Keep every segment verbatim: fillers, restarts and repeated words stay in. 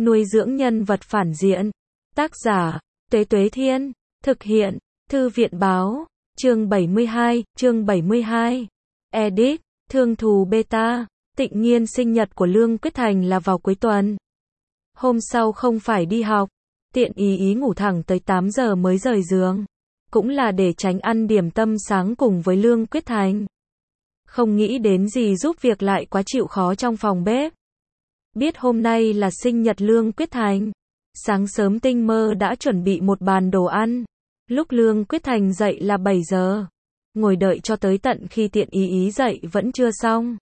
Nuôi dưỡng nhân vật phản diện. Tác giả, Tuế Tuế Thiên. Thực hiện, Thư viện Báo. Chương bảy mươi hai, chương bảy mươi hai. Edit, Thương Thù Beta. Tịnh Nhiên sinh nhật của Lương Quyết Thành là vào cuối tuần. Hôm sau không phải đi học, Tiện Ý Ý ngủ thẳng tới tám giờ mới rời giường. Cũng là để tránh ăn điểm tâm sáng cùng với Lương Quyết Thành. Không nghĩ đến gì giúp việc lại quá chịu khó trong phòng bếp. Biết hôm nay là sinh nhật Lương Quyết Thành. Sáng sớm tinh mơ đã chuẩn bị một bàn đồ ăn. Lúc Lương Quyết Thành dậy là bảy giờ. Ngồi đợi cho tới tận khi Tiện Ý Ý dậy vẫn chưa xong.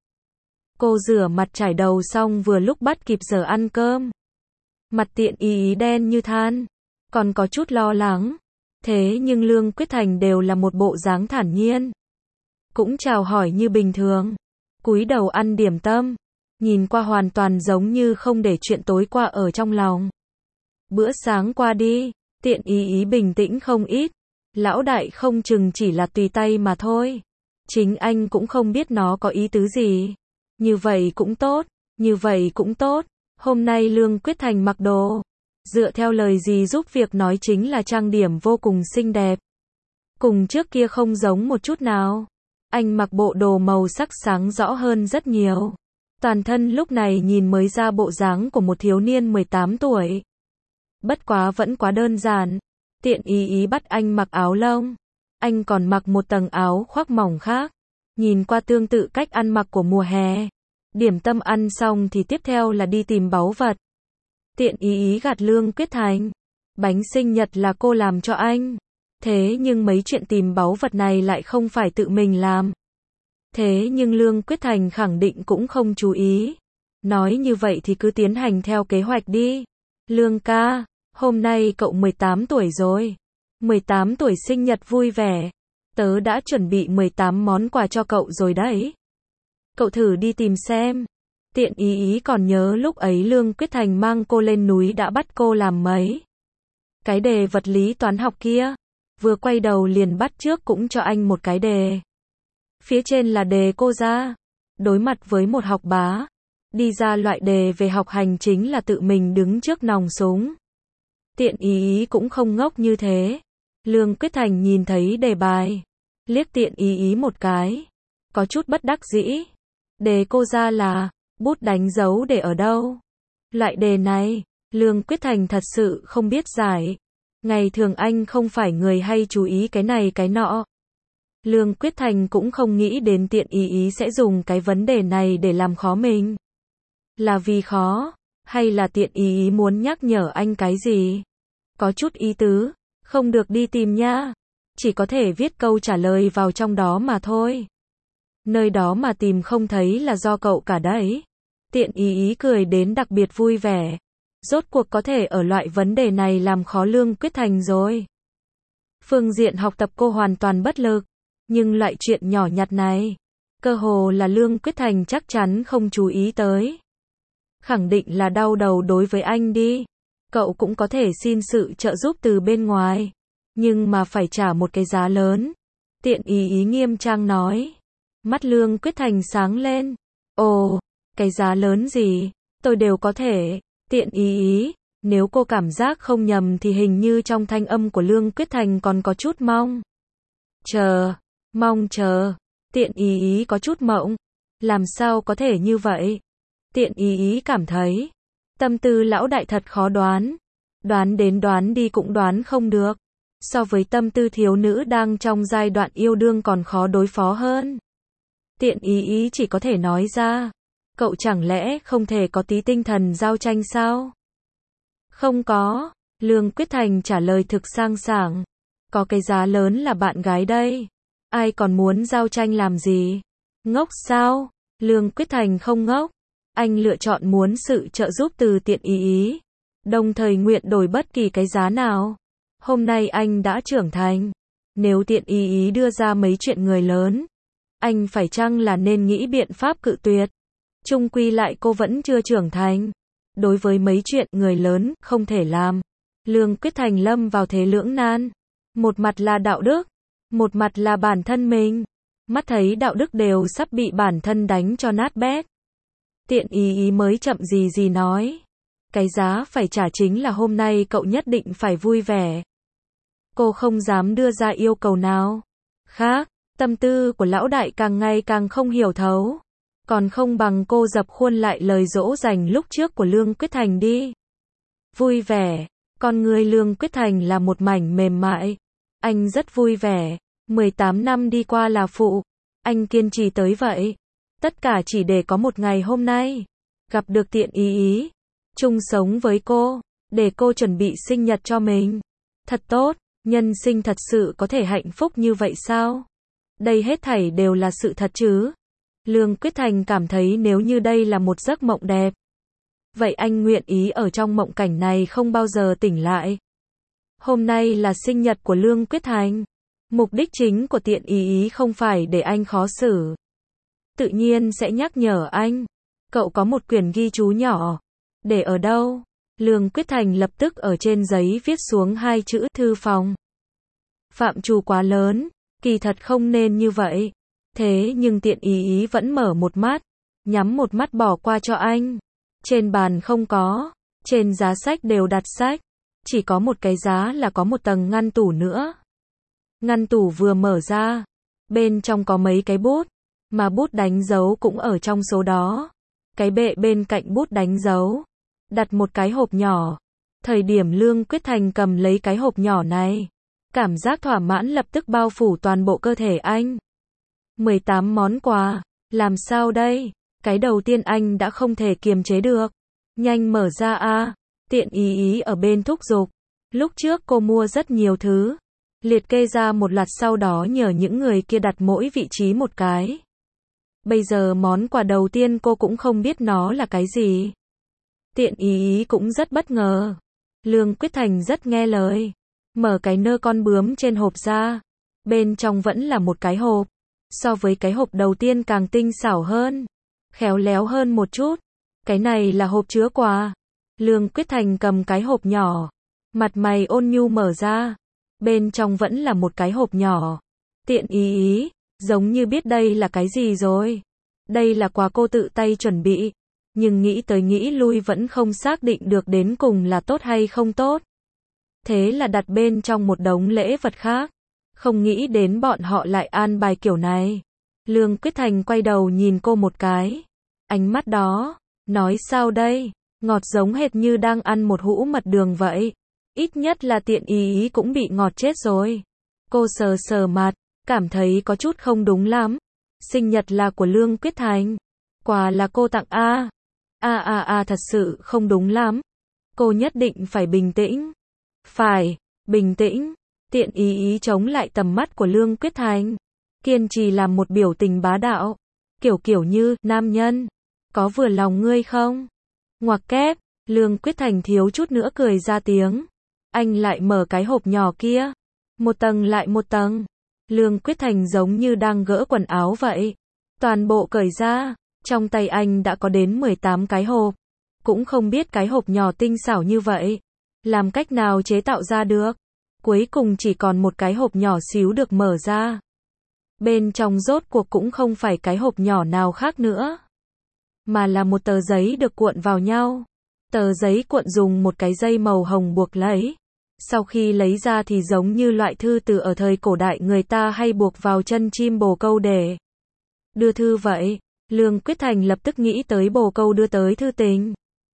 Cô rửa mặt trải đầu xong vừa lúc bắt kịp giờ ăn cơm. Mặt Tiện Ý Ý đen như than. Còn có chút lo lắng. Thế nhưng Lương Quyết Thành đều là một bộ dáng thản nhiên. Cũng chào hỏi như bình thường. Cúi đầu ăn điểm tâm. Nhìn qua hoàn toàn giống như không để chuyện tối qua ở trong lòng. Bữa sáng qua đi, Tiện Ý Ý bình tĩnh không ít. Lão đại không chừng chỉ là tùy tay mà thôi. Chính anh cũng không biết nó có ý tứ gì. Như vậy cũng tốt, như vậy cũng tốt. Hôm nay Lương Quyết Thành mặc đồ. Dựa theo lời gì giúp việc nói chính là trang điểm vô cùng xinh đẹp. Cùng trước kia không giống một chút nào. Anh mặc bộ đồ màu sắc sáng rõ hơn rất nhiều. Toàn thân lúc này nhìn mới ra bộ dáng của một thiếu niên mười tám tuổi. Bất quá vẫn quá đơn giản. Tiện Ý Ý bắt anh mặc áo lông. Anh còn mặc một tầng áo khoác mỏng khác. Nhìn qua tương tự cách ăn mặc của mùa hè. Điểm tâm ăn xong thì tiếp theo là đi tìm báu vật. Tiện Ý Ý gạt Lương Quyết Thành. Bánh sinh nhật là cô làm cho anh. Thế nhưng mấy chuyện tìm báu vật này lại không phải tự mình làm. Thế nhưng Lương Quyết Thành khẳng định cũng không chú ý. Nói như vậy thì cứ tiến hành theo kế hoạch đi. Lương ca, hôm nay cậu mười tám tuổi rồi. mười tám tuổi sinh nhật vui vẻ. Tớ đã chuẩn bị mười tám món quà cho cậu rồi đấy. Cậu thử đi tìm xem. Tiện Ý Ý còn nhớ lúc ấy Lương Quyết Thành mang cô lên núi đã bắt cô làm mấy cái đề vật lý toán học kia. Vừa quay đầu liền bắt trước cũng cho anh một cái đề. Phía trên là đề cô ra. Đối mặt với một học bá. Đi ra loại đề về học hành chính là tự mình đứng trước nòng súng. Tiện Ý Ý cũng không ngốc như thế. Lương Quyết Thành nhìn thấy đề bài. Liếc Tiện Ý Ý một cái. Có chút bất đắc dĩ. Đề cô ra là, bút đánh dấu để ở đâu? Loại đề này, Lương Quyết Thành thật sự không biết giải. Ngày thường anh không phải người hay chú ý cái này cái nọ. Lương Quyết Thành cũng không nghĩ đến Tiện Ý Ý sẽ dùng cái vấn đề này để làm khó mình. Là vì khó, hay là Tiện Ý Ý muốn nhắc nhở anh cái gì? Có chút ý tứ, không được đi tìm nha. Chỉ có thể viết câu trả lời vào trong đó mà thôi. Nơi đó mà tìm không thấy là do cậu cả đấy. Tiện Ý Ý cười đến đặc biệt vui vẻ. Rốt cuộc có thể ở loại vấn đề này làm khó Lương Quyết Thành rồi. Phương diện học tập cô hoàn toàn bất lực. Nhưng loại chuyện nhỏ nhặt này, cơ hồ là Lương Quyết Thành chắc chắn không chú ý tới. Khẳng định là đau đầu đối với anh đi. Cậu cũng có thể xin sự trợ giúp từ bên ngoài. Nhưng mà phải trả một cái giá lớn. Tiện Ý Ý nghiêm trang nói. Mắt Lương Quyết Thành sáng lên. Ồ, cái giá lớn gì? Tôi đều có thể. Tiện Ý Ý, nếu cô cảm giác không nhầm thì hình như trong thanh âm của Lương Quyết Thành còn có chút mong chờ. Mong chờ. Tiện Ý Ý có chút mộng. Làm sao có thể như vậy? Tiện Ý Ý cảm thấy. Tâm tư lão đại thật khó đoán. Đoán đến đoán đi cũng đoán không được. So với tâm tư thiếu nữ đang trong giai đoạn yêu đương còn khó đối phó hơn. Tiện Ý Ý chỉ có thể nói ra. Cậu chẳng lẽ không thể có tí tinh thần giao tranh sao? Không có. Lương Quyết Thành trả lời thực sang sảng. Có cái giá lớn là bạn gái đây. Ai còn muốn giao tranh làm gì? Ngốc sao? Lương Quyết Thành không ngốc. Anh lựa chọn muốn sự trợ giúp từ Tiện Ý Ý. Đồng thời nguyện đổi bất kỳ cái giá nào. Hôm nay anh đã trưởng thành. Nếu Tiện Ý Ý đưa ra mấy chuyện người lớn, anh phải chăng là nên nghĩ biện pháp cự tuyệt? Chung quy lại cô vẫn chưa trưởng thành. Đối với mấy chuyện người lớn không thể làm. Lương Quyết Thành lâm vào thế lưỡng nan. Một mặt là đạo đức. Một mặt là bản thân mình. Mắt thấy đạo đức đều sắp bị bản thân đánh cho nát bét. Tiện Ý Ý mới chậm gì gì nói. Cái giá phải trả chính là hôm nay cậu nhất định phải vui vẻ. Cô không dám đưa ra yêu cầu nào khác, tâm tư của lão đại càng ngày càng không hiểu thấu. Còn không bằng cô dập khuôn lại lời dỗ dành lúc trước của Lương Quyết Thành đi. Vui vẻ, con người Lương Quyết Thành là một mảnh mềm mại. Anh rất vui vẻ, mười tám năm đi qua là phụ. Anh kiên trì tới vậy. Tất cả chỉ để có một ngày hôm nay. Gặp được Tiện Ý Ý. Chung sống với cô, để cô chuẩn bị sinh nhật cho mình. Thật tốt, nhân sinh thật sự có thể hạnh phúc như vậy sao? Đây hết thảy đều là sự thật chứ? Lương Quyết Thành cảm thấy nếu như đây là một giấc mộng đẹp. Vậy anh nguyện ý ở trong mộng cảnh này không bao giờ tỉnh lại. Hôm nay là sinh nhật của Lương Quyết Thành. Mục đích chính của Tiện Ý Ý không phải để anh khó xử. Tự nhiên sẽ nhắc nhở anh. Cậu có một quyển ghi chú nhỏ. Để ở đâu? Lương Quyết Thành lập tức ở trên giấy viết xuống hai chữ thư phòng. Phạm trù quá lớn, kỳ thật không nên như vậy. Thế nhưng Tiện Ý Ý vẫn mở một mắt, nhắm một mắt bỏ qua cho anh. Trên bàn không có, trên giá sách đều đặt sách. Chỉ có một cái giá là có một tầng ngăn tủ nữa. Ngăn tủ vừa mở ra, bên trong có mấy cái bút, mà bút đánh dấu cũng ở trong số đó. Cái bệ bên cạnh bút đánh dấu, đặt một cái hộp nhỏ. Thời điểm Lương Quyết Thành cầm lấy cái hộp nhỏ này, cảm giác thỏa mãn lập tức bao phủ toàn bộ cơ thể anh. mười tám món quà, làm sao đây? Cái đầu tiên anh đã không thể kiềm chế được. Nhanh mở ra a. Tiện Ý Ý ở bên thúc giục. Lúc trước cô mua rất nhiều thứ, liệt kê ra một loạt sau đó nhờ những người kia đặt mỗi vị trí một cái. Bây giờ món quà đầu tiên cô cũng không biết nó là cái gì. Tiện Ý Ý cũng rất bất ngờ. Lương Quyết Thành rất nghe lời. Mở cái nơ con bướm trên hộp ra. Bên trong vẫn là một cái hộp. So với cái hộp đầu tiên càng tinh xảo hơn. Khéo léo hơn một chút. Cái này là hộp chứa quà. Lương Quyết Thành cầm cái hộp nhỏ. Mặt mày ôn nhu mở ra. Bên trong vẫn là một cái hộp nhỏ. Tiện Ý Ý, giống như biết đây là cái gì rồi. Đây là quà cô tự tay chuẩn bị. Nhưng nghĩ tới nghĩ lui vẫn không xác định được đến cùng là tốt hay không tốt. Thế là đặt bên trong một đống lễ vật khác. Không nghĩ đến bọn họ lại an bài kiểu này. Lương Quyết Thành quay đầu nhìn cô một cái. Ánh mắt đó, nói sao đây? Ngọt giống hệt như đang ăn một hũ mật đường vậy. Ít nhất là Tiện Ý Ý cũng bị ngọt chết rồi. Cô sờ sờ mặt, cảm thấy có chút không đúng lắm. Sinh nhật là của Lương Quyết Thành. Quà là cô tặng a. A a a thật sự không đúng lắm. Cô nhất định phải bình tĩnh. Phải, bình tĩnh. Tiện Ý Ý chống lại tầm mắt của Lương Quyết Thành. Kiên trì làm một biểu tình bá đạo. Kiểu kiểu như, nam nhân. Có vừa lòng ngươi không? Ngoặc kép, Lương Quyết Thành thiếu chút nữa cười ra tiếng. Anh lại mở cái hộp nhỏ kia. Một tầng lại một tầng. Lương Quyết Thành giống như đang gỡ quần áo vậy. Toàn bộ cởi ra. Trong tay anh đã có đến mười tám cái hộp. Cũng không biết cái hộp nhỏ tinh xảo như vậy. Làm cách nào chế tạo ra được. Cuối cùng chỉ còn một cái hộp nhỏ xíu được mở ra. Bên trong rốt cuộc cũng không phải cái hộp nhỏ nào khác nữa. Mà là một tờ giấy được cuộn vào nhau. Tờ giấy cuộn dùng một cái dây màu hồng buộc lấy. Sau khi lấy ra thì giống như loại thư từ ở thời cổ đại người ta hay buộc vào chân chim bồ câu để đưa thư vậy. Lương Quyết Thành lập tức nghĩ tới bồ câu đưa tới thư tình.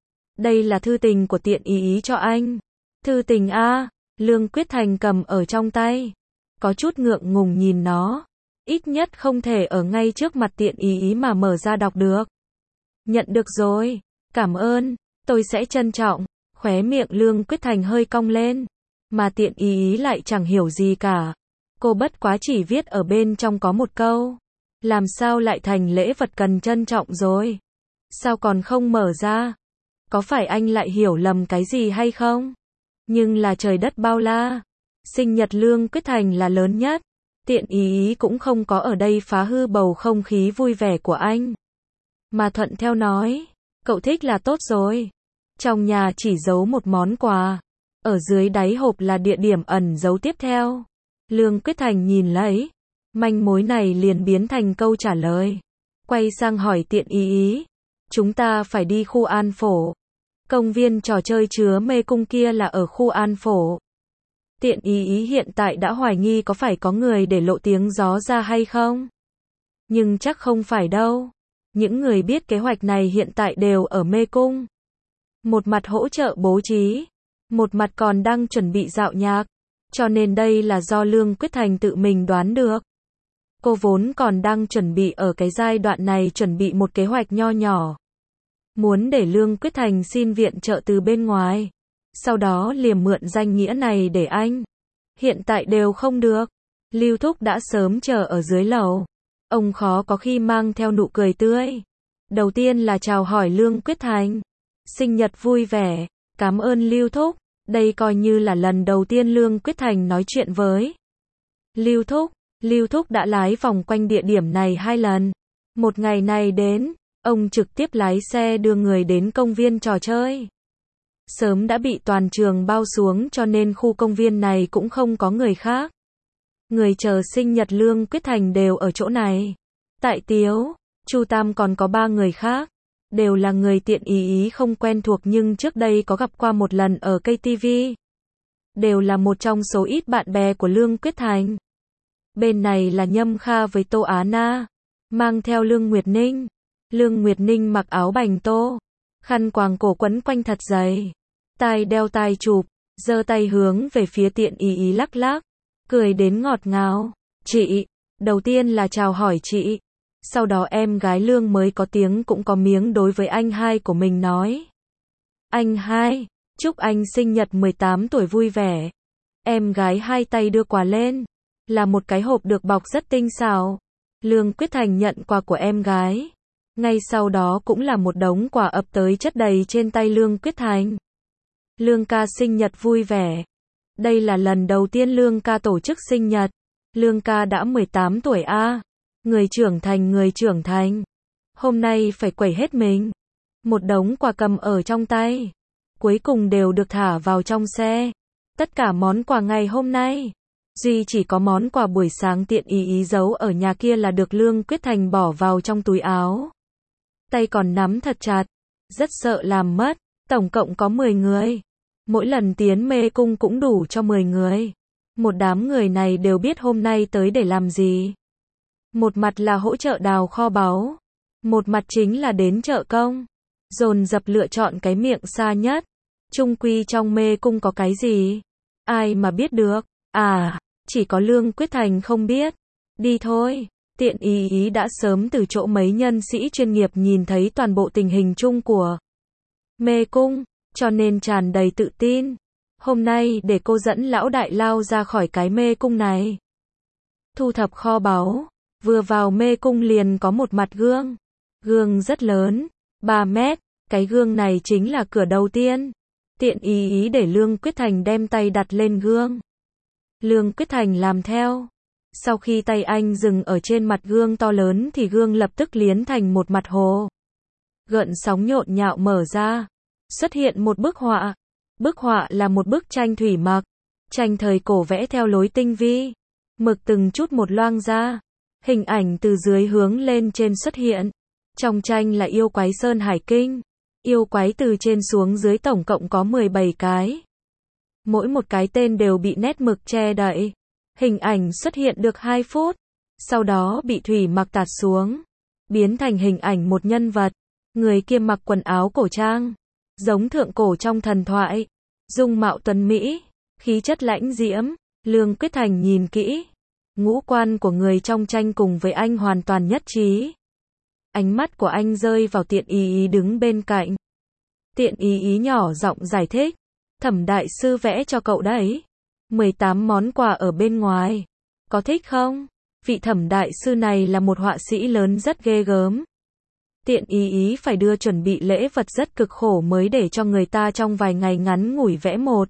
Đây là thư tình của Tiện Ý Ý cho anh. Thư tình a. Lương Quyết Thành cầm ở trong tay. Có chút ngượng ngùng nhìn nó. Ít nhất không thể ở ngay trước mặt Tiện Ý Ý mà mở ra đọc được. Nhận được rồi. Cảm ơn. Tôi sẽ trân trọng. Khóe miệng Lương Quyết Thành hơi cong lên. Mà Tiện Ý Ý lại chẳng hiểu gì cả. Cô bất quá chỉ viết ở bên trong có một câu. Làm sao lại thành lễ vật cần trân trọng rồi? Sao còn không mở ra? Có phải anh lại hiểu lầm cái gì hay không? Nhưng là trời đất bao la. Sinh nhật Lương Quyết Thành là lớn nhất. Tiện Ý Ý cũng không có ở đây phá hư bầu không khí vui vẻ của anh. Mà thuận theo nói. Cậu thích là tốt rồi. Trong nhà chỉ giấu một món quà. Ở dưới đáy hộp là địa điểm ẩn giấu tiếp theo. Lương Quyết Thành nhìn lấy. Manh mối này liền biến thành câu trả lời. Quay sang hỏi Tiện Ý Ý. Chúng ta phải đi khu An Phổ. Công viên trò chơi chứa mê cung kia là ở khu An Phổ. Tiện ý ý hiện tại đã hoài nghi có phải có người để lộ tiếng gió ra hay không? Nhưng chắc không phải đâu. Những người biết kế hoạch này hiện tại đều ở mê cung. Một mặt hỗ trợ bố trí, một mặt còn đang chuẩn bị dạo nhạc. Cho nên đây là do Lương Quyết Thành tự mình đoán được. Cô vốn còn đang chuẩn bị ở cái giai đoạn này chuẩn bị một kế hoạch nho nhỏ. Muốn để Lương Quyết Thành xin viện trợ từ bên ngoài. Sau đó liềm mượn danh nghĩa này để anh. Hiện tại đều không được. Lưu Thúc đã sớm chờ ở dưới lầu. Ông khó có khi mang theo nụ cười tươi. Đầu tiên là chào hỏi Lương Quyết Thành. Sinh nhật vui vẻ. Cảm ơn Lưu Thúc. Đây coi như là lần đầu tiên Lương Quyết Thành nói chuyện với Lưu Thúc. Lưu Thúc đã lái vòng quanh địa điểm này hai lần. Một ngày này đến, ông trực tiếp lái xe đưa người đến công viên trò chơi. Sớm đã bị toàn trường bao xuống cho nên khu công viên này cũng không có người khác. Người chờ sinh nhật Lương Quyết Thành đều ở chỗ này. Tại Tiếu, Chu Tam còn có ba người khác. Đều là người Tiện ý ý không quen thuộc nhưng trước đây có gặp qua một lần ở cây ti vi. Đều là một trong số ít bạn bè của Lương Quyết Thành. Bên này là Nhâm Kha với Tô Á Na. Mang theo Lương Nguyệt Ninh. Lương Nguyệt Ninh mặc áo bành tô. Khăn quàng cổ quấn quanh thật dày. Tai đeo tai chụp. Giơ tay hướng về phía Tiện ý ý lắc lắc. Cười đến ngọt ngào. Chị. Đầu tiên là chào hỏi chị. Sau đó em gái Lương mới có tiếng cũng có miếng đối với anh hai của mình nói. Anh hai, chúc anh sinh nhật mười tám tuổi vui vẻ. Em gái hai tay đưa quà lên. Là một cái hộp được bọc rất tinh xảo. Lương Quyết Thành nhận quà của em gái. Ngay sau đó cũng là một đống quà ập tới chất đầy trên tay Lương Quyết Thành. Lương ca sinh nhật vui vẻ. Đây là lần đầu tiên Lương ca tổ chức sinh nhật. Lương ca đã mười tám tuổi a. À. Người trưởng thành người trưởng thành. Hôm nay phải quẩy hết mình. Một đống quà cầm ở trong tay. Cuối cùng đều được thả vào trong xe. Tất cả món quà ngày hôm nay. Duy chỉ có món quà buổi sáng Tiện ý ý giấu ở nhà kia là được Lương Quyết Thành bỏ vào trong túi áo. Tay còn nắm thật chặt. Rất sợ làm mất. Tổng cộng có mười người. Mỗi lần tiến mê cung cũng đủ cho mười người. Một đám người này đều biết hôm nay tới để làm gì. Một mặt là hỗ trợ đào kho báu. Một mặt chính là đến chợ công. Dồn dập lựa chọn cái miệng xa nhất. Chung quy trong mê cung có cái gì? Ai mà biết được? À, chỉ có Lương Quyết Thành không biết. Đi thôi. Tiện ý ý đã sớm từ chỗ mấy nhân sĩ chuyên nghiệp nhìn thấy toàn bộ tình hình chung của mê cung, cho nên tràn đầy tự tin. Hôm nay để cô dẫn lão đại lao ra khỏi cái mê cung này. Thu thập kho báu. Vừa vào mê cung liền có một mặt gương. Gương rất lớn, ba mét. Cái gương này chính là cửa đầu tiên. Tiện ý ý để Lương Quyết Thành đem tay đặt lên gương. Lương Quyết Thành làm theo. Sau khi tay anh dừng ở trên mặt gương to lớn thì gương lập tức liến thành một mặt hồ. Gợn sóng nhộn nhạo mở ra. Xuất hiện một bức họa. Bức họa là một bức tranh thủy mặc. Tranh thời cổ vẽ theo lối tinh vi. Mực từng chút một loang ra. Hình ảnh từ dưới hướng lên trên xuất hiện. Trong tranh là yêu quái Sơn Hải Kinh. Yêu quái từ trên xuống dưới tổng cộng có mười bảy cái. Mỗi một cái tên đều bị nét mực che đậy. Hình ảnh xuất hiện được hai phút. Sau đó bị thủy mặc tạt xuống. Biến thành hình ảnh một nhân vật. Người kia mặc quần áo cổ trang. Giống thượng cổ trong thần thoại. Dung mạo tuấn mỹ. Khí chất lãnh diễm. Lương Quyết Thành nhìn kỹ. Ngũ quan của người trong tranh cùng với anh hoàn toàn nhất trí. Ánh mắt của anh rơi vào Tiện ý ý đứng bên cạnh. Tiện ý ý nhỏ giọng giải thích. Thẩm đại sư vẽ cho cậu đấy. mười tám món quà ở bên ngoài. Có thích không? Vị thẩm đại sư này là một họa sĩ lớn rất ghê gớm. Tiện ý ý phải đưa chuẩn bị lễ vật rất cực khổ mới để cho người ta trong vài ngày ngắn ngủi vẽ một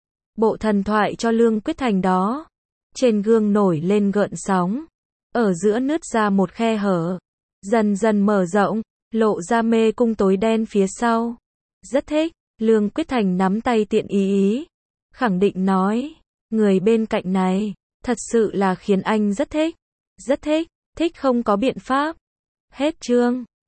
bộ thần thoại cho Lương Quyết Thành đó. Trên gương nổi lên gợn sóng. Ở giữa nứt ra một khe hở. Dần dần mở rộng. Lộ ra mê cung tối đen phía sau. Rất thích. Lương Quyết Thành nắm tay Tiện ý ý. Khẳng định nói. Người bên cạnh này. Thật sự là khiến anh rất thích. Rất thích. Thích không có biện pháp. Hết chương.